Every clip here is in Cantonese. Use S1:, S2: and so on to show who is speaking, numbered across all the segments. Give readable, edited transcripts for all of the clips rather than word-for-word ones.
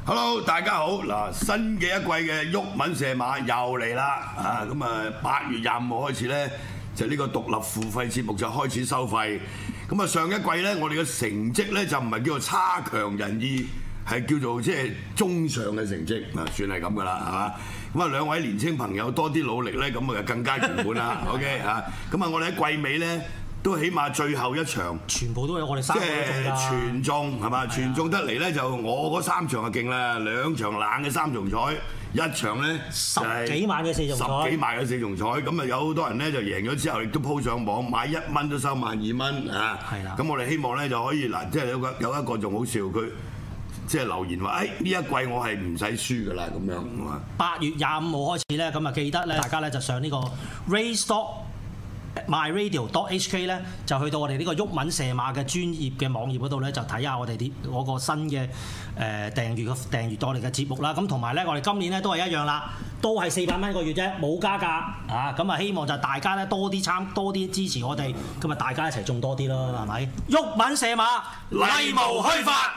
S1: Hello， 大家好！嗱，新嘅一季嘅毓民射馬又嚟啦！啊，咁啊8月25號開始咧，就呢個獨立付費節目就開始收費。咁啊上一季咧，我哋嘅成績咧就唔係叫做差強人意，係叫做即係中上嘅成績啊，算係咁噶啦，係嘛？咁啊兩位年青朋友多啲努力咧，咁啊更加圓滿啦。OK 啊，咁啊我哋喺季尾咧。都起碼最後一場，
S2: 全部都有我哋三個中㗎，
S1: 全中係嘛？全中得嚟咧就我嗰3場就勁啦，2場冷嘅3重彩，一場咧
S2: 10幾萬嘅4重彩，10
S1: 幾萬嘅4重彩，咁啊有好多人咧就贏咗之後，亦都鋪上網買1蚊都收12蚊啊！係啦，咁我哋希望咧就可以嗱，即係有一個仲好笑，佢即係留言話：呢一季我係唔使輸㗎啦咁樣。
S2: 8月25號開始咧，咁啊記得咧，大家咧就上呢個 RaceStop。MyRadio.hk 咧就去到我哋呢個毓民射馬嘅專業嘅網頁嗰度咧，就睇下我哋嗰個新嘅訂閱我哋嘅節目啦。咁同埋咧，我哋今年咧都係一樣啦，都係400蚊一個月啫，冇加價啊！咁啊，希望就大家咧多啲支持我哋，咁啊大家一齊種多啲咯，係咪？毓民射馬，例無虛發。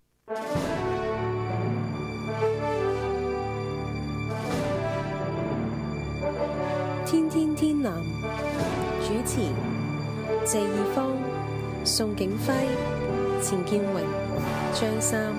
S3: 天天天藍主持謝義方、宋景輝、錢建榮、張三。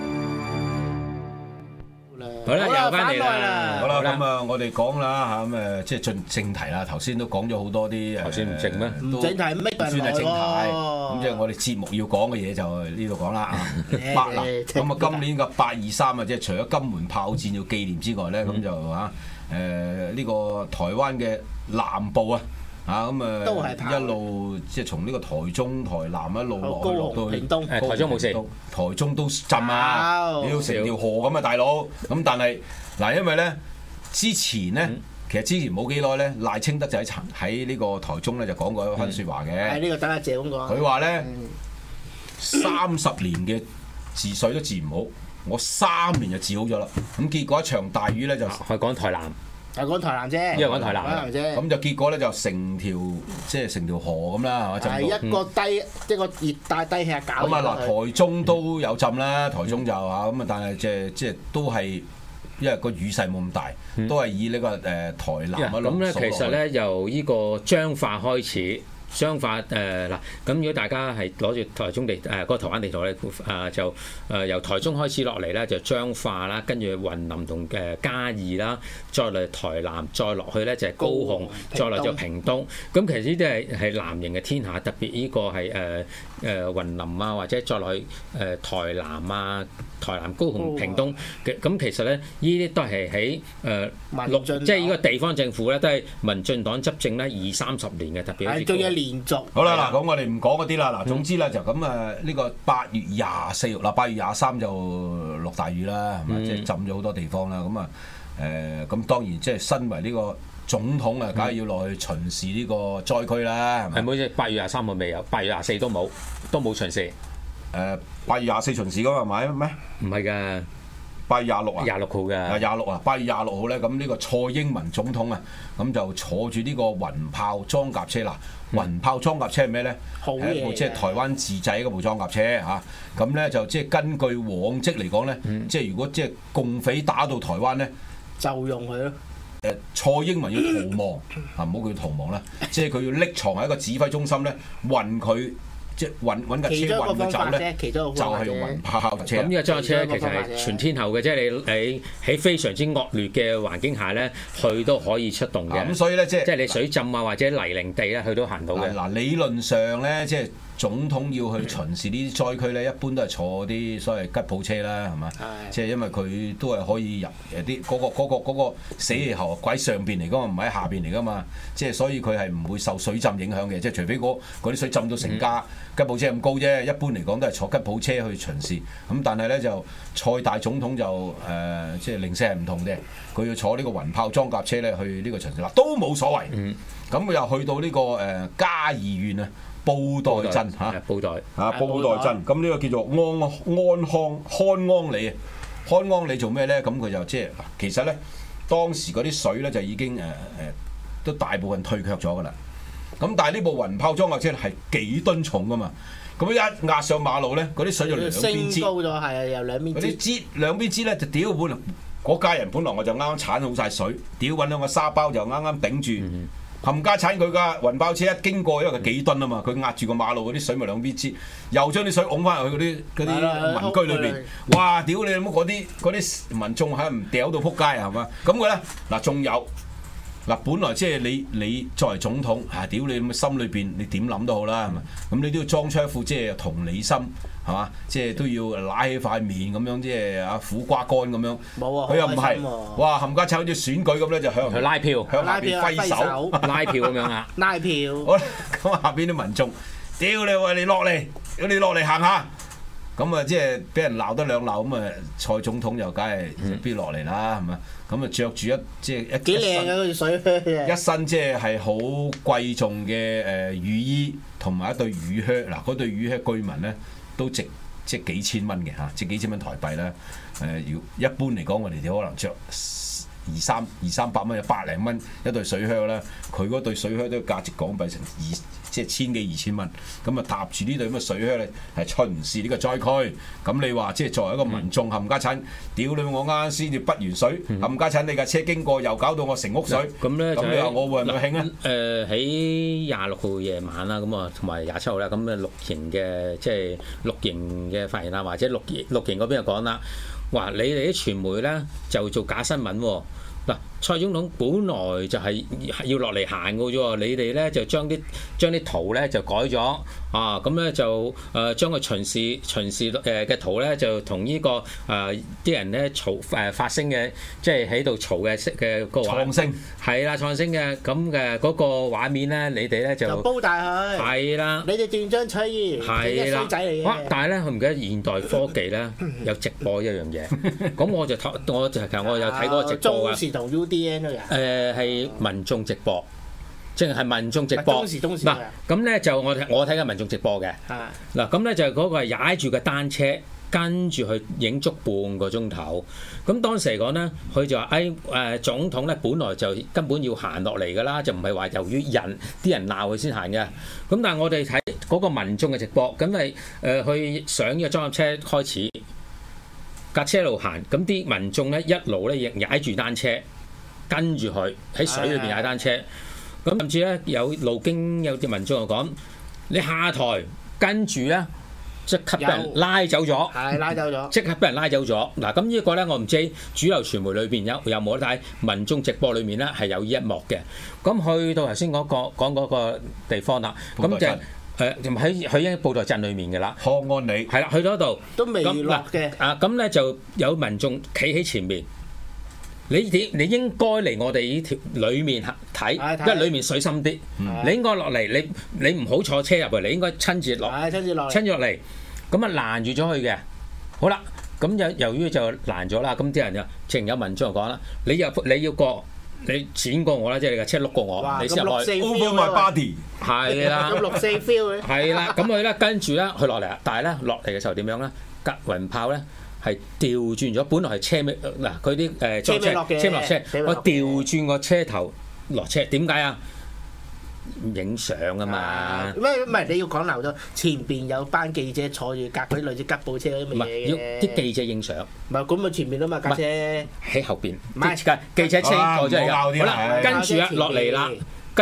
S4: 好啦，又翻嚟啦。
S5: 好啦，咁啊，我哋講啦嚇，咁誒即係進正題啦。頭先都講咗好多啲，
S4: 頭先唔正咩？
S5: 唔
S6: 正題咩？
S5: 算係正題。咁即係我哋節目要講嘅嘢就呢度講啦。8啦，咁啊今年嘅823啊，即係除咗金門炮戰要紀念之外咧，咁就嚇呢個台灣嘅南部啊。咁一路即係從呢個台中、台南一路落到
S6: 屏東，
S4: 台中冇事，
S5: 台中都浸啊！你要成條河咁啊，大佬。咁但係嗱，因為咧之前咧，其實之前冇幾耐咧，賴清德就喺呢個台中咧就講過一番説話嘅。
S6: 係呢個等阿謝咁講。佢
S5: 話咧30年嘅治水都治唔好，我3年就治好咗啦。咁結果一場大雨咧就
S4: 係講台南。
S6: 係講台南啫，
S4: 因為講台南
S6: 啫。
S5: 咁就結果咧就成條河咁啦，係嘛？
S6: 係一個熱帶低氣壓搞。
S5: 咁啊嗱，台中都有浸啦，台中就嚇咁啊，但係即係都係因為個雨勢冇咁大，都係以呢個台南
S4: 咁咧，其實咧由呢個彰化開始。彰化嗱，咁如果大家係攞住台中地嗰個台灣地圖咧，就由台中開始落嚟咧，就彰化啦，跟住雲林同嘉義啦，再嚟台南，再落去咧就係高雄，再落就屏東。咁其實呢啲係藍營嘅天下，特別呢個係雲林啊，或者再落去台南啊、台南、高雄、屏東嘅。咁其實咧，呢啲都係喺即係呢個地方政府咧，都係民進黨執政咧20-30年嘅，特別係
S6: 連續
S5: 好啦，嗱，咁我哋唔講嗰啲啦。嗱，總之咧就咁呢個8月24號嗱，8月23就落大雨啦，係咪？即係浸咗好多地方啦。咁咁當然即係身為呢個總統啊，梗係要落去巡視呢個災區啦，係咪？
S4: 係冇啫，8月23號未有，8月24都冇巡視。
S5: 8月24巡視㗎嘛，係咪咩？
S4: 唔係㗎。
S5: 8月26啊
S4: ，26號嘅
S5: ，26啊，8月26號咧，咁呢個蔡英文總統啊，咁就坐住呢個雲炮裝甲車啦。雲炮裝甲車係咩咧？係一部即係台灣自製嗰部裝甲車嚇。咁咧就即係根據往績嚟講咧，即係如果即係共匪打到台灣咧，
S6: 就用佢咯。
S5: 蔡英文要逃亡啊，唔好叫逃亡啦，即係佢要匿藏喺一個指揮中心咧，運佢。即係揾架車運佢走咧，就係用雲炮車。
S4: 咁呢個裝甲車其實係全天候嘅，即係你喺非常之惡劣嘅環境下咧，佢都可以出動嘅。
S5: 咁所以咧，即係
S4: 你水浸啊或者泥濘地咧，佢都行到嘅。
S5: 嗱，理論上咧，即係總統要去巡視呢啲災區咧，一般都係坐啲所謂吉普車啦，係嘛？即係因為佢都係可以入啲嗰個死氣喉喺上邊嚟㗎嘛，唔係喺下邊嚟㗎嘛。即係所以佢係唔會受水浸影響嘅，即係除非嗰啲水浸到成家。吉普車咁高啫，一般嚟講都係坐吉普車去巡視。咁但係咧就蔡大總統就即係零舍係唔同嘅，佢要坐呢個雲炮裝甲車咧去呢個巡視啦，都冇所謂。咁佢又去到呢個嘉義縣啊，布袋鎮嚇，布袋鎮。咁呢個叫做康安里啊，康安里做咩咧？咁佢就即係其實咧當時嗰啲水咧就已經都大部分退卻咗㗎啦。咁但係呢部雲炮裝甲車係幾噸重㗎嘛？ 咁一壓上馬路咧，嗰啲水就兩邊支，
S6: 升高咗，係啊，由兩邊
S5: 嗰啲
S6: 支。
S5: 支兩邊支咧就屌本來嗰家人本來我就啱啱鏟好晒水，屌揾兩個沙包就啱啱頂住。冚家鏟佢架雲包車一經過，因為佢幾噸啊嘛，佢壓住個馬路嗰啲水咪兩邊支，又將啲水拱翻入去嗰啲民居裏邊。哇！屌你乜嗰啲民眾係唔掉到撲街啊，係嘛？咁佢咧嗱仲有嗱，本來即係你作為總統嚇，屌你咁心裏邊你點諗都好啦，係咪？咁你都要裝出一副即係同理心。係嘛？即係都要拉起塊面咁樣，即係啊苦瓜乾咁樣。冇啊！佢又唔係，哇！冚家鏟好似選舉咁咧，就向
S4: 佢拉票，
S5: 向下邊揮手，
S4: 拉票咁樣啊！
S6: 拉票。
S5: 好啦，咁下邊啲民眾，屌你喂，你落嚟，你落嚟行下。咁啊，即係俾人鬧得兩鬧，咁啊，蔡總統又梗係必落嚟啦，係咪？咁啊，着住即係
S6: 幾靚啊！嗰條水靴，
S5: 一身即係好貴重嘅雨衣，同埋一對雨靴。嗱，嗰對雨靴據聞咧，都值即係幾千蚊嘅嚇，值幾千蚊台幣啦。要一般嚟講，我哋可能着二三百蚊，有百零蚊一對水靴啦。佢嗰對水靴都價值港幣成即係千幾2000蚊。咁啊，搭住呢對咁嘅水靴咧，係巡視呢個災區。咁你話即係作為一個民眾冚家鏟，屌你我啱啱先至畢完水，冚家鏟你架車經過又搞到我成屋水。咁咧咁你話我會唔會興啊？
S4: 喺26號夜晚啦，咁啊同埋27號啦，咁啊綠營嘅即係綠營嘅發言啊，或者綠營嗰邊就講啦，話你哋啲傳媒咧就做假新聞喎。嗱，蔡總統本來就係要落嚟行嘅啫喎，你哋咧就將啲圖咧就改咗啊，咁咧就將個巡視嘅圖咧就同呢個啲人咧嘈發聲嘅，即係喺度嘈嘅個
S5: 創聲
S4: 係啦，創聲嘅咁嘅嗰個畫面咧，你哋咧就
S6: 煲大佢
S4: 係啦，
S6: 你哋斷章取義係衰仔嚟嘅。
S4: 哇！但係咧，佢唔記得現代科技咧有直播一樣嘢，咁我就其實我有睇嗰個直播啊。
S6: 同 UDN 都有。
S4: 係民眾直播，即係民眾直播。嗱，咁咧就我睇緊民眾直播嘅。嗱，咁咧就嗰個係踩住個單車，跟住去影足半個鐘頭。咁當時嚟講咧，佢就話：總統咧本來就根本要行落嚟㗎啦，就唔係話由於啲人鬧佢先行嘅。咁但係我哋睇嗰個民眾嘅直播，咁係去上呢個裝甲車開始。架車路行，咁啲民眾咧一路咧亦踩住單車，跟住佢喺水裏邊踩單車。咁甚至咧有路經有啲民眾就講：你下台，跟住咧即刻俾人拉走咗。
S6: 係拉走咗。即
S4: 刻俾人拉走咗。嗱，咁呢一個咧，我唔知主流傳媒裏邊有冇得睇，民眾直播裏面咧係有呢一幕嘅。咁去到頭先講嗰個地方啦，咁就。喺已經布袋鎮裏面嘅啦，
S5: 康安里
S4: 係啦，去到嗰度
S6: 都未落嘅。
S4: 咁咧就有民眾企喺前面，你應該嚟我哋呢條裏面睇，因為裏面水深啲，你應該落嚟，你唔好坐車入嚟，你應該親自落嚟，咁啊攔住咗佢嘅。好啦，咁由於就攔咗啦，咁啲人就淨有民眾就講啦，你要過。你剪過我啦，即係你架車碌過我，你先落去。
S5: Over my body
S4: 係啦，
S6: 咁64 feel 嘅。
S4: 係啦，咁佢咧跟住咧佢落嚟啦，但係咧落嚟嘅時候點樣咧？隔雲炮咧係調轉咗，本來係車尾嗱佢啲車落車，我調轉個車頭落車，點解啊？影相啊嘛，
S6: 唔係你要講漏咗，前邊有班記者坐住隔嗰啲類似吉普車嗰啲乜嘢嘅，
S4: 啲記者影相。唔
S6: 係咁咪前邊啊嘛架車
S4: 喺後邊，
S6: 唔係
S4: 記者車過咗嚟㗎。好啦，跟住落嚟啦，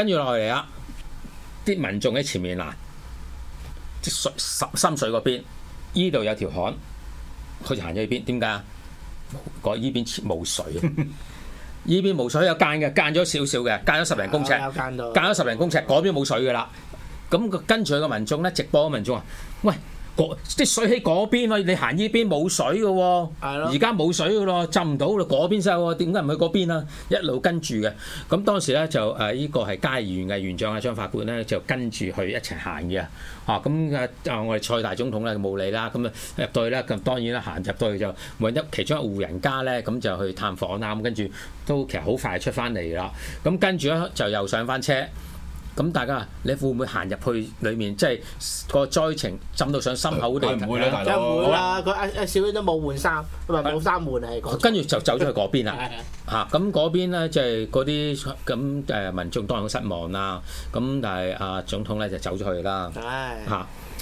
S4: 啲民眾喺前面嗱，即水深水嗰邊，依度有條巷，佢就行咗去邊？點解啊？依邊冇水。依邊冇水有間嘅，間咗少少嘅，間咗10零公尺，間咗10零公尺，嗰邊冇水㗎啦。咁跟住佢個民眾咧，直播嘅民眾話：喂，啲水喺嗰邊啊，你行依邊冇水嘅喎，而家冇水㗎咯，浸唔到啦，嗰邊先喎，點解唔去嗰邊啊？一路跟住嘅。咁當時咧就依個係嘉義縣嘅縣長啊張法官咧就跟住去一齊行嘅。咁我哋蔡大總統咧冇理啦，咁啊入到去啦，咁當然啦行入到去就揾其中一戶人家咧，咁就去探訪啦，咁跟住都其實好快出翻嚟啦，咁跟住咧就又上翻車，咁大家你會唔會行入去裡面，即係個災情浸到上心口地？
S5: 唔會啦，大佬。
S6: 唔會啦，佢阿小英都冇換衫，唔係冇衫換係。
S4: 跟住就走咗去嗰邊啦。咁嗰邊咧即係嗰啲咁民眾當然好失望啦。咁但係總統咧就走咗去啦。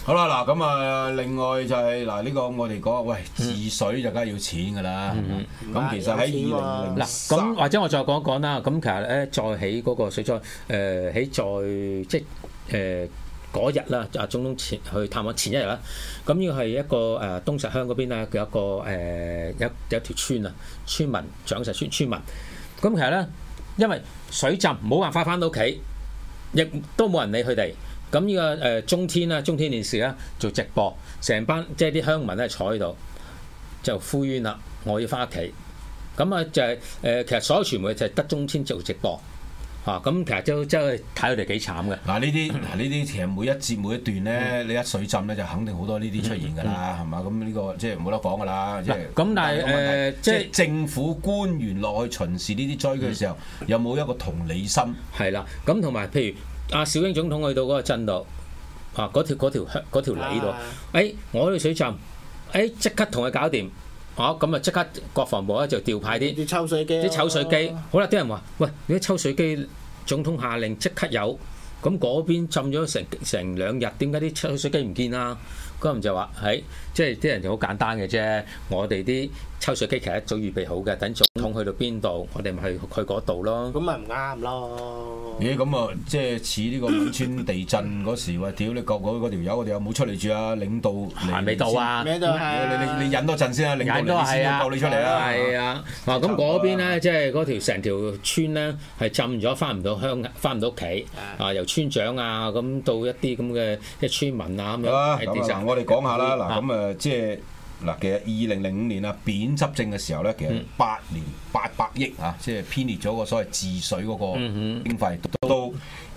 S5: 好啦，嗱咁啊，另外就係嗱呢個我哋講，喂治水就梗係要錢㗎啦。咁其實喺2003
S4: 嗱，咁或者我再講一講啦。咁其實咧，再起嗰個水災，即係嗰日啦，阿總統去探望前一日啦。咁呢個係一個東石鄉嗰邊咧，有一個有條村啊，村民長實村民。咁其實咧，因為水浸冇辦法翻到屋企，亦都冇人理佢哋。咁呢個中天電視咧做直播，成班即係啲鄉民咧坐喺度就呼冤啦，我要翻屋企。咁啊就係其實所有傳媒就係得中天做直播。咁其實都真係睇佢哋幾慘嘅。
S5: 嗱呢啲其實每一節每一段咧，你一水浸咧就肯定好多呢啲出現㗎啦，係嘛？咁呢個即係冇得講㗎啦。即係
S4: 咁，但係
S5: 即係政府官員落去巡視呢啲災區嘅時候，有冇一個同理心？
S4: 係啦，咁同埋譬如阿小英總統去到嗰個鎮度，嗰條里度，我哋水浸，即刻同佢搞掂。咁啊！即刻國防部咧就調派啲
S6: 抽水機，
S4: 好啦，啲人話：喂，你啲抽水機總統下令即刻有，咁嗰邊浸咗成2日，點解啲抽水機唔見啊？嗰人就話：即係啲人就好簡單嘅啫。我哋啲抽水機其實一早預備好嘅，等總統去到邊度，我哋咪去嗰度咯。
S6: 咁咪唔啱咯。
S5: 咁啊，即係似呢個汶川地震嗰時話，屌你國嗰條友，我哋有冇出嚟住啊？領導嚟
S4: 未到啊？
S5: 你忍多陣先啊！領導嚟先救你出嚟啊！
S4: 係啊！咁嗰邊咧，即係嗰條成條村咧係浸咗，翻唔到屋企由村長啊咁到一啲咁嘅即係村民啊咁樣。
S5: 我哋講下啦，嗱咁即係嗱，其實2005年啊，扁執政嘅時候咧，其實8年800億即係編列咗個所謂治水嗰個經費，到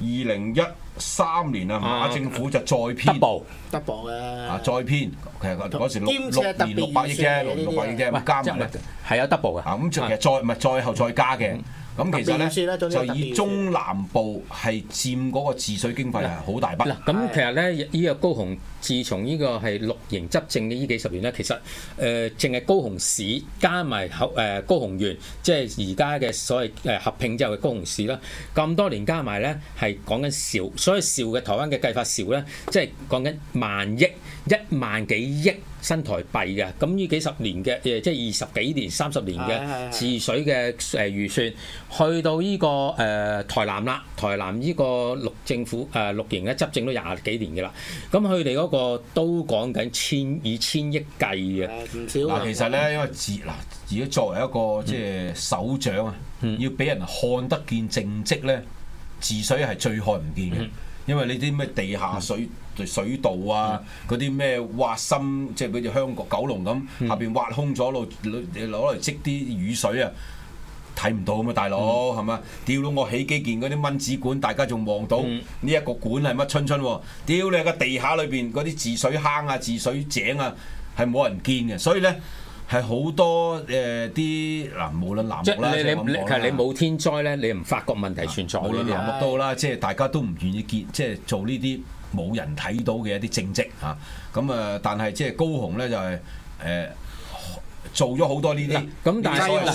S5: 2013年啊，馬政府就再編
S6: double 嘅
S5: 再編，其實嗰時6年600億啫，600億啫，加埋
S4: 係有 double 嘅。
S5: 咁其實再後再加嘅。咁其實咧就以中南部係佔嗰個治水經費係好大筆。
S4: 咁其實咧呢個高雄自從呢個係綠營執政嘅呢幾十年咧，其實淨係高雄市加埋高雄縣，即係而家嘅所謂合併之後嘅高雄市啦，咁多年加埋咧係講緊兆，所以兆嘅台灣嘅計法兆咧，即係講緊1萬幾億新台幣嘅。咁呢幾十年嘅即係20幾年、30年嘅治水嘅預算。去到呢個台南啦，台南呢個綠營嘅執政都20幾年嘅啦，咁佢哋嗰個都講緊以千億計嘅，
S6: 唔少
S5: 嗱，其實咧，因為如果作為一個即係首長啊，要俾人看得見政績咧，治水係最看唔見嘅，因為你啲咩地下水道啊，嗰啲咩挖深，即係好似香港九龍咁，下邊挖空咗攞嚟積啲雨水啊！睇唔到啊嘛，大佬係嘛？屌到我起基建嗰啲蚊子管，大家仲望到呢一個管係乜春喎？屌你個地下裏邊嗰啲治水坑啊、治水井啊，係冇人見嘅，所以咧係好多啲無論南木啦，
S4: 其實你冇天災咧，你唔發覺問題存在。
S5: 無論南木都好啦，即係大家都唔願意即係做呢啲冇人睇到嘅一啲政績嚇。咁但係即係高雄咧就係做咗好多呢啲，
S4: 咁但係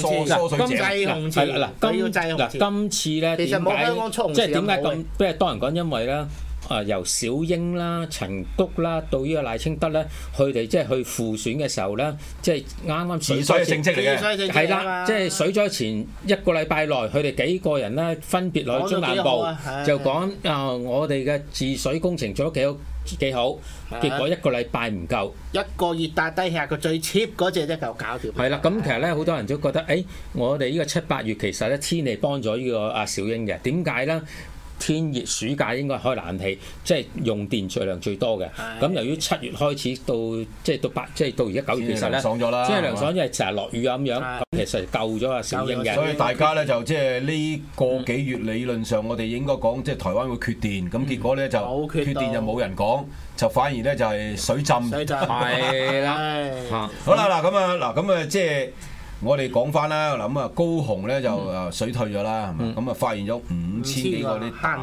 S4: 今次咧點解即係點解咁即係多人講？因為咧由小英啦、陳菊啦到呢個賴清德咧，佢哋即係去輔選嘅時候咧，即係啱啱
S5: 治水政績嚟嘅，
S4: 係啦，即係水災前1個禮拜內，佢哋幾個人咧分別落去中南部就講我哋嘅治水工程做得幾好，結果1個禮拜唔夠，
S6: 一個熱帶低氣壓個最 cheap 嗰隻啫，就搞掂。
S4: 係啦，咁其實咧好多人都覺得，我哋呢個7、8月其實咧天氣幫咗呢個阿小英嘅，點解咧？天熱暑假應該開冷氣，即係用電量最多嘅。咁由於7月開始到到而家9月，其實咧
S5: 爽咗啦，
S4: 即係涼爽，因為成日落雨啊咁樣，咁其實救咗阿小英嘅。
S5: 所以大家咧就即係呢個幾月理論上我哋應該講即係台灣會缺電，咁結果咧就缺電就冇人講，就反而咧就係水浸。
S4: 係啦，
S5: 好啦咁啊即係。我哋講翻啦，咁高雄咧就水退咗啦，係嘛？咁發現咗5000幾個啲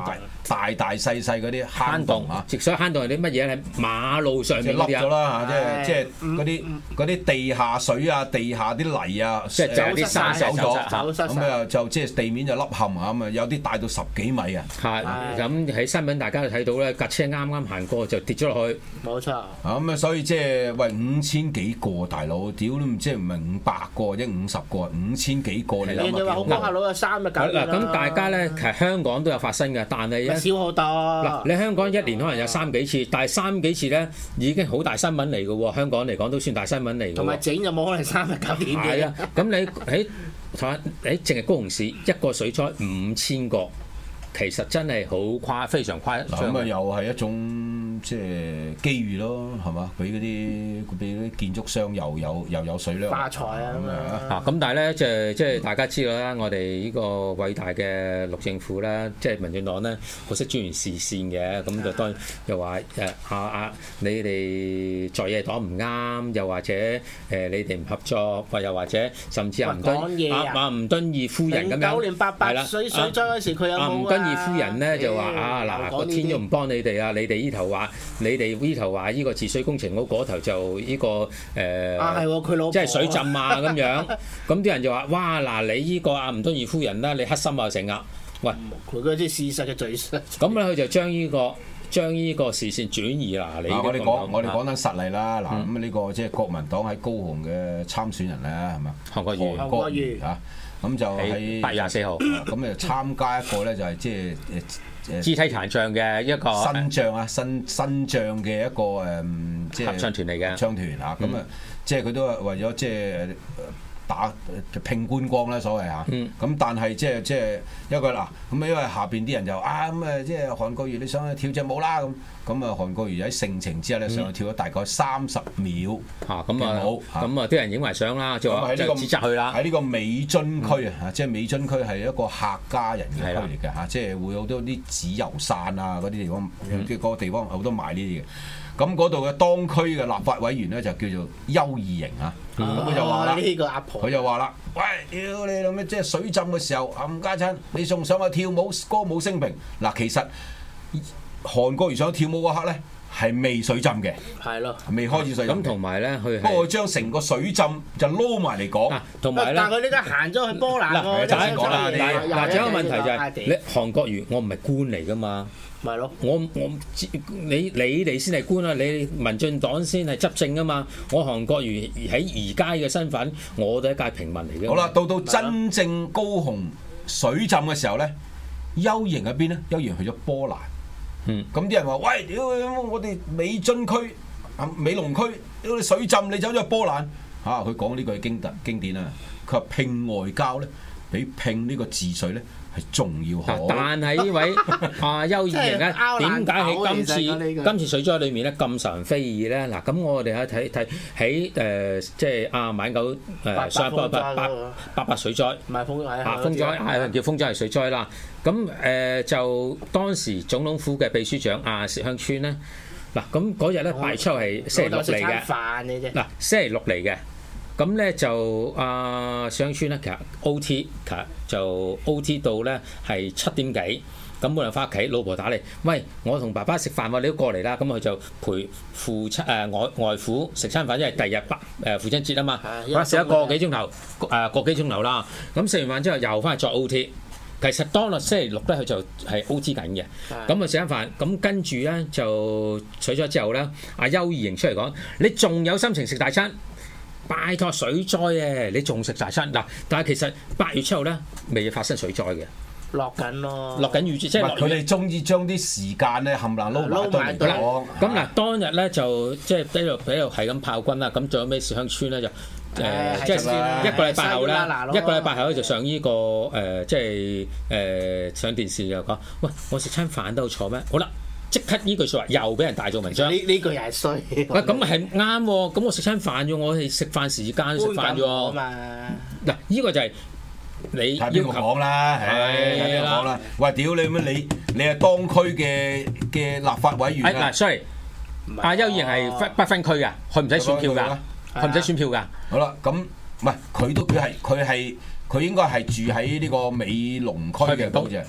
S5: 大細嗰啲坑洞啊，
S4: 所以坑洞係啲乜嘢？係馬路上面嗰啲
S5: 凹咗啦嚇，即係嗰啲地下水啊、地下啲泥啊，
S4: 即係就啲沙
S5: 走咗，
S6: 咗
S5: 咁啊就即係地面就凹陷啊，咁啊有啲大到10幾米啊。
S4: 係咁喺新聞大家都睇到咧，架車啱啱行過就跌咗落去。
S6: 冇錯。
S5: 咁啊所以即係喂5000幾個大佬，屌都唔知唔係500個或者50個，5000幾個你諗下。
S6: 你話好講下佬有3日搞掂啦。
S4: 咁大家咧其實香港都有發生嘅，但係
S6: 少好多。
S4: 嗱，你香港一年可能有3幾次，但係3幾次咧已經好大新聞嚟嘅喎，香港嚟講都算大新聞嚟嘅喎。
S6: 同埋整就冇可能3日搞掂嘅。
S4: 係啊，咁你喺淨係高雄市一個水災5000個。其實真係好非常誇張。
S5: 咁啊，又係一種即係機遇咯，係嘛？俾嗰啲建築商又有水量
S6: 發財啊咁啊！
S4: 咁但係咧，即係大家知道啦，我哋呢個偉大嘅陸政府咧，即係民進黨咧，好識專員視線嘅，咁就當然又話你哋在野黨唔啱，又或者你哋唔合作，又或者甚至係吳敦義夫人咁樣。
S6: 09年88水災嗰時佢有冇
S4: 義夫人咧就話個天都唔幫你哋啊！你哋呢頭話呢個治水工程嗰頭就呢個
S6: 係佢老婆
S4: 即係水浸啊咁樣。咁啲人就話：哇你呢個吳敦義夫人啦，你黑心啊成日。喂，
S6: 佢嗰啲事實嘅罪實。
S4: 咁咧佢就將呢個視線轉移啦。
S5: 我哋講緊實例啦。嗱咁呢個即係國民黨喺高雄嘅參選人咧係嘛？韓國瑜嚇。咁就喺
S4: 8月24號，
S5: 咁就參加一個咧，就係即係
S4: 肢體殘障嘅一個
S5: 新障啊，新障嘅一個即係
S4: 合唱團嚟嘅
S5: 合唱團啊，咁啊，即係佢都係為咗即係拼觀光啦，所謂嚇。咁但係即係一個嗱，咁因為下邊啲人就即係韓國瑜你上去跳隻舞啦咁啊韓國瑜喺盛情之下咧上去跳咗大概30秒嘅舞
S4: 咁啊啲人影埋相啦，就話指責佢啦。
S5: 喺呢個美津區啊，即係美津區係一個客家人嘅區嚟嘅嚇，即係會好多啲紙油傘啊嗰啲地方，即係嗰個地方好多賣呢啲嘅。咁嗰度嘅當區嘅立法委員咧就叫做邱義瑩啊，咁佢就話啦，
S6: 呢個阿婆，
S5: 佢就話啦，喂，屌你老味，即係水浸嘅時候，冚家親，你仲上去跳舞歌舞升平嗱，其實韓國瑜上去跳舞嗰刻咧係未水浸嘅，
S6: 係咯，
S5: 未開始水浸。
S4: 咁同埋咧，佢
S5: 不過將成個水浸就撈埋嚟講，
S4: 同埋咧，
S6: 但係佢呢家行咗去波蘭喎，
S4: 就係講啦。嗱，仲有一個問題就係你韓國瑜，我唔係官嚟噶嘛。
S6: 咪咯，
S4: 你哋先係官啊！你民進黨先係執政啊嘛！我韓國瑜喺而家嘅身份，我都係一介平民嚟嘅。
S5: 好啦，到真正高雄水浸嘅時候咧，邱瑩喺邊咧？邱瑩去咗波蘭。咁啲人話：喂，屌！我哋美津區、美龍區，屌你水浸，你走咗去波蘭嚇？佢講呢句經典啊！佢話拼外交咧，比拼呢個治水咧。係重要好，
S4: 但係呢位邱義瑩咧，點解喺今次水災裏面咧咁受人非議咧？嗱，咁我哋睇喺即係晚九上88水災，
S6: 唔係風災
S4: 風災係叫風災係水災啦。咁就當時總統府嘅秘書長薛香川咧，嗱咁嗰日咧8月7號係星期六嚟嘅，嗱星期六嚟嘅。咁咧就上村咧，其實 O.T. 就 O.T. 到咧係7點幾，咁冇人翻屋企，老婆打嚟，喂，我同爸爸食飯喎，你都過嚟啦，咁佢就陪外父食餐飯，因為第二日父親節啊嘛，食一個幾鐘頭啦，咁食完飯之後又翻去再 O.T. 其實當日星期六咧，佢就係 O.T. 緊嘅，咁啊食餐飯，咁跟住咧就取咗之後咧，邱義瑩出嚟講，你仲有心情食大餐？拜託水災嘅，你仲食大餐嗱？但係其實8月7號咧，未發生水災嘅，
S6: 落緊咯，
S4: 落緊雨，即係
S5: 佢哋中意將啲時間咧冚唪唥撈埋對嚟講。
S4: 咁嗱，當日咧就即係喺度係咁炮轟啦。咁仲有咩薛香川咧就即係一個禮拜後啦，一個禮拜後咧就上呢個即係上電視就講，喂，我食餐飯都好錯咩？好啦。即刻呢句説話又俾人大做文章。呢
S6: 句又係衰。喂，
S4: 咁係啱喎。咁我食餐飯啫，我係食飯時間食飯啫喎。嗱，呢個就係你要求
S5: 講啦，係講啦。喂，屌你咩？你係當區嘅立法委員啊
S4: ？sorry，邱義瑩係不分區㗎，佢唔使選票㗎，佢唔使選票㗎。
S5: 好啦，咁唔係佢應該係住喺呢個美龍區嘅好似。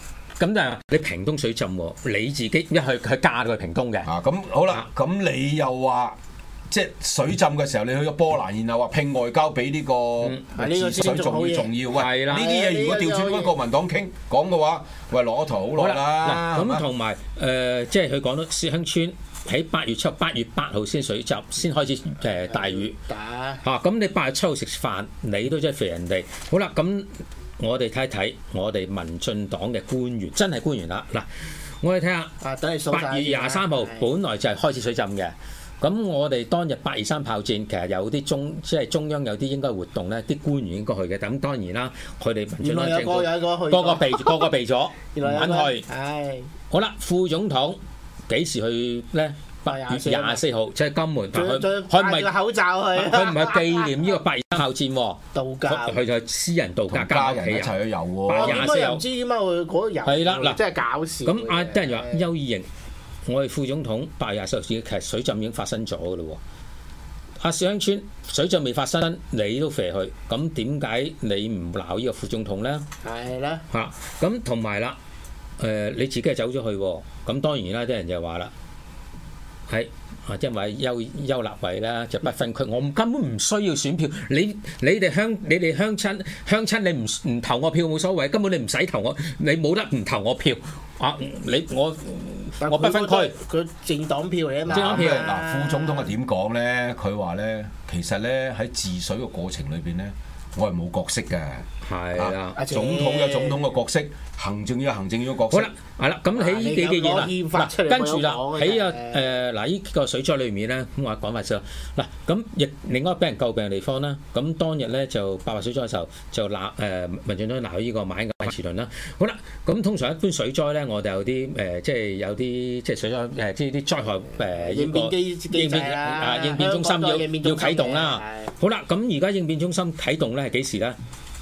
S4: 咁但係你屏東水浸喎，你自己一去嫁到去屏東嘅。
S5: 啊，咁好啦，咁你又話即係水浸嘅時候，你去咗波蘭，然後話聘外交俾呢個治水重要。喂，
S4: 係啦，
S5: 呢啲嘢如果調轉翻國民黨講嘅話，喂落咗台好耐啦。
S4: 咁同埋即係佢講到薛亨村喺8月8號先水浸，先開始大雨。咁你8月7號食飯，你都真係肥人哋。好啦，咁我哋睇一睇我哋民進黨嘅官員，真係官員啦。嗱，我哋睇下8月23號本來就係開始水浸嘅。咁我哋當日823炮戰，其實有啲即係中央有啲應該活動咧，啲官員應該去嘅。咁當然啦，佢哋民進黨政府個個避咗，唔肯去。好啦，副總統幾時去咧？8月24號，即係金門。佢唔係口罩去，佢唔係紀念呢個823炮戰喎。
S6: 度假，
S4: 佢就係私人度假，
S5: 家人一齊去遊喎。
S6: 8月24號唔知點解會嗰日遊？係啦，嗱，真係搞笑。
S4: 咁啲人就話邱意瑩。我哋副總統8月24號其實水浸已經發生咗嘅咯喎，薛亨村水浸未發生，你都肥去，咁點解你唔鬧呢個副總統咧？
S6: 係啦，
S4: 咁同埋啦，你自己係走咗去喎，咁當然啦，啲人就話啦，係因為邱立委啦就不分區，我根本唔需要選票，你哋鄉親你唔投我票冇所謂，根本你唔使投我，你冇得唔投我票我不分區，
S6: 佢政黨票嚟啊嘛。
S4: 政黨票
S5: 副總統係點講咧？佢話咧，其實咧喺治水嘅過程裏邊咧，我係冇角色嘅。係啦，總統有總統嘅角色，行政有行政嘅角色。好啦，係啦，咁喺呢幾件嘢啦，跟住啦，喺嗱呢個水災裏面咧，咁我講埋先嗱，咁亦另外俾人詬病嘅地方啦，咁當日咧就8月水災嘅時候就民進黨鬧呢個馬英九詞論啦。好啦，咁通常一般水災咧，我哋有啲即係有啲即係水災即係啲災害
S6: 應變機制啦，
S4: 應變中心要啟動啦。好啦，咁而家應變中心啟動咧係幾時咧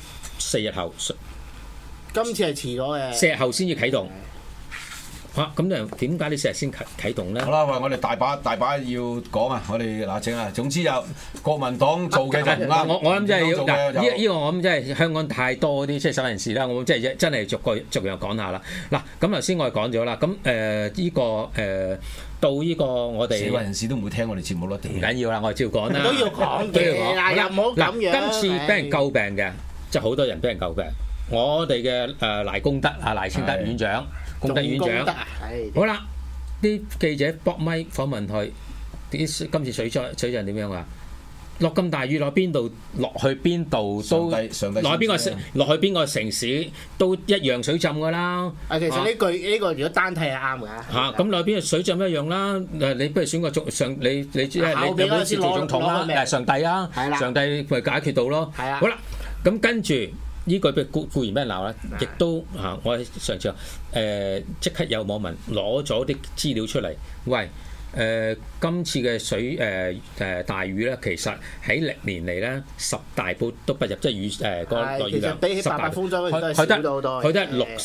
S4: ？4日後，
S6: 今次係遲咗嘅。
S4: 4日後先至啟動。咁就點解你4日先啟動咧？
S5: 好啦，喂，我哋大把要講啊！我哋嗱整啊，總之就國民黨做嘅就唔啱。我
S4: 諗真係要嗱，呢個我諗真係香港太多啲即係手人事啦。我真係逐樣講下啦。嗱，咁頭先我哋講咗啦。咁呢個到呢個我哋
S5: 社會人士都唔會聽我哋節目咯。
S4: 唔緊要啦，我哋照講啦。
S6: 都要講嘅，又唔好咁樣。
S4: 今次俾人詬病嘅，即係好多人俾人詬病。我哋嘅賴功德賴清德院長。功德院長，好啦，啲記者搏咪訪問佢，今次水災點樣啊？落咁大雨落邊度？落去邊度都落去邊個城市都一樣水浸㗎啦。
S6: 其實呢個如果單睇係啱㗎。
S4: 咁落邊個水浸一樣啦。你不如選個上你有冇次做總統啦？上帝啊，上帝咪解決到咯。好啦，咁跟住。呢句固然俾人鬧啦，亦都我喺上次即刻有網民攞咗啲資料出嚟，喂今次嘅水大雨咧，其實喺歷年嚟咧10大都不入，即係雨個落雨量
S6: 比起8八風災佢
S4: 得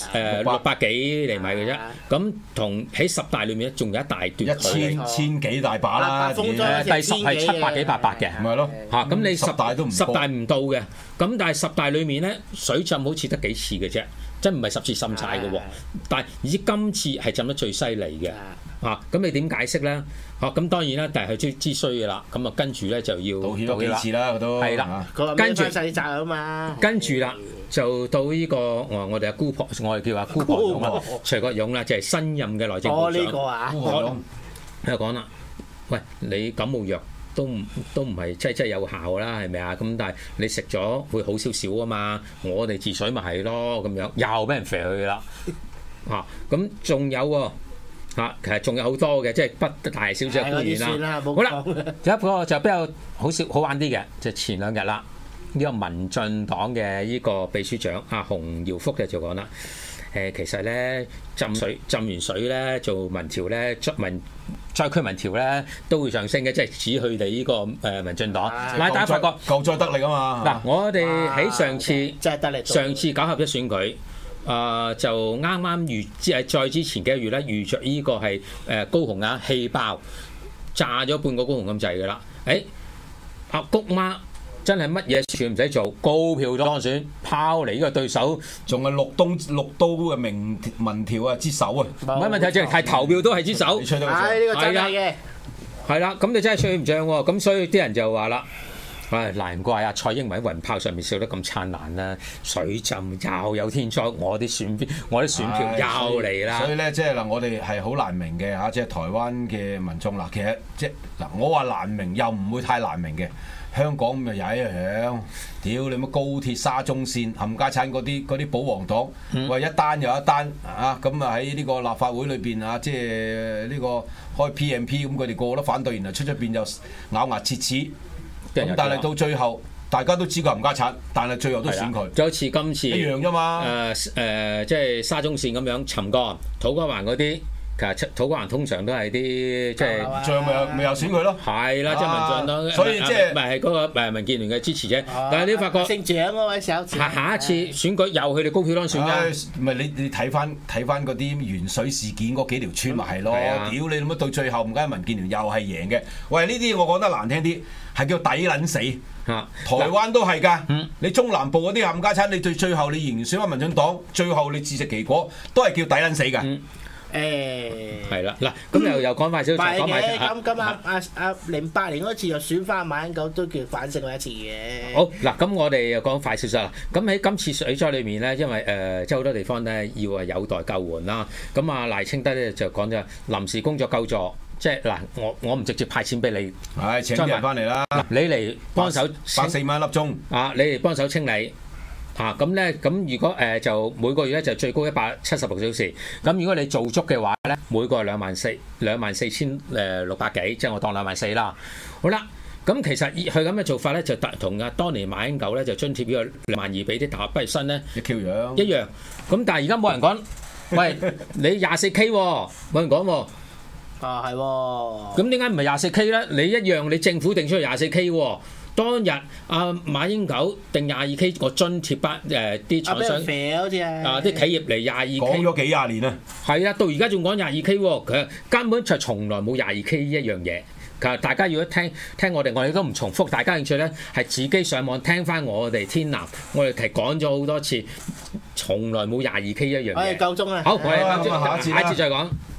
S4: 600幾厘米嘅啫。咁同喺10大裏面咧，仲有一大段
S5: 千幾大把啦。
S4: 第10係700幾800嘅，
S5: 咪係咯
S4: 咁你
S5: 10大都唔
S4: 10大唔到嘅。咁但係10大裏面咧，水浸好似得幾次嘅啫，真唔係10次浸晒嘅喎。但係而今次係浸得最犀利嘅。咁你點解釋咧？咁當然啦，但係佢知衰嘅啦。咁跟住咧就要
S5: 道歉幾次啦，佢都
S4: 係啦。跟住
S6: 細責啊嘛。
S4: 跟住啦，就到呢個我哋阿姑婆，我哋叫阿姑婆勇啦，徐國勇啦，就係新任嘅內政部長。
S6: 呢個啊，
S4: 喺度講啦，喂，你感冒藥都唔係真係有效啦，係咪啊？咁但係你食咗會好少少啊嘛。我哋治水咪係咯，咁樣又俾人肥佢啦。咁仲有喎。其實仲有好多嘅，即係不大小小嘅官員啦。好啦，有一個就比較好玩啲嘅，就前2日啦。呢個民進黨嘅呢個秘書長洪耀福就講啦，其實咧浸完水咧做民調咧災區民調咧都會上升嘅，即係指佢哋呢個民進黨。大家發覺
S5: 救災得力啊嘛。
S4: 嗱，我哋喺上次搞合一選舉。就啱啱再之前幾個月咧，預着呢個係高雄氣爆炸咗半個高雄咁滯㗎啦。阿谷媽真係乜嘢事唔使做，高票當選，拋離呢個對手，
S5: 仲係綠刀嘅民調啊之首啊！
S4: 唔係問題，即係投票都係之首。
S6: 係呢個真係嘅。
S4: 係啦，咁你真係吹唔漲喎，咁所以啲人就話啦。唉，難怪啊！蔡英文喺雲炮上面笑得咁燦爛啦，水浸又有天災，我啲選票又嚟啦。
S5: 所以咧，即係嗱，我哋係好難明嘅嚇，即係台灣嘅民眾嗱，其實即係嗱，我話難明又唔會太難明嘅。香港咪又一樣，屌你乜高鐵沙中線冚家產嗰啲保皇黨，喂一單又一單啊！咁啊喺呢個立法會裏邊啊，即係呢個開 PMP 咁，佢哋個個都反對，然後出邊又咬牙切齒。咁但係到最後，大家都知佢冚家產，但係最後都選佢，
S4: 就好似今次
S5: 一樣啫嘛。
S4: 即係沙中線咁樣沉降、土瓜灣嗰啲，其實土瓜灣通常都係啲即係
S5: 最後咪又選佢咯。
S4: 係啦，即係民進黨，
S5: 所以即係
S4: 咪係嗰個民建聯嘅支持者。但係你發覺
S6: 姓蔣嗰位小姐，
S4: 下一次選舉又佢哋高票當選㗎。
S5: 唔係你睇翻嗰啲鉛水事件嗰幾條村咪係咯？屌你諗乜到最後唔該民建聯又係贏嘅？喂，呢啲我講得難聽啲。係叫抵撚死，台灣都係㗎。你中南部嗰啲冚家產，你最後你仍然選翻民進黨，最後你自食其果，都係叫抵撚死㗎。
S4: 係啦，嗱，咁又講快少少，講埋
S6: 咁啊08年嗰次又選翻馬英九，都叫反勝過一次嘅。
S4: 好嗱，咁我哋又講快少少啦。咁喺今次水災裏面咧，因為即係好多地方咧要係有待救援啦。咁啊賴清德咧就講咗臨時工作救助。即係嗱，我唔直接派錢俾你，
S5: 係請啲人翻嚟啦。
S4: 你嚟幫手
S5: 140蚊一粒鐘
S4: 啊！你嚟幫手清理啊！咁咧，咁如果就每個月咧就最高176小時。咁如果你做足嘅話咧，每個係24,600幾，即係我當24,000啦。好啦，咁其實佢咁嘅做法咧，就同當年馬英九咧就津貼呢個22000俾啲大學畢業生咧
S5: 一樣。
S4: 咁但係而家冇人講，喂，你24K 喎，冇人講喎。
S6: 啊，係喎！
S4: 咁點解唔係24K 咧？你一樣，你政府定出嚟24K 喎。當日阿馬英九定22K，我津貼班啲廠商啲企業嚟22K，
S5: 講咗幾廿年啦。
S4: 係啊，到而家仲講22K 喎。佢根本就從來冇22K 一樣嘢。其實大家如果聽我哋都唔重複，大家興趣咧係自己上網聽翻我哋天南，我哋其實講咗好多次，從來冇22K 一樣嘢。
S6: 夠鐘啦！
S4: 好，我哋下一次再講。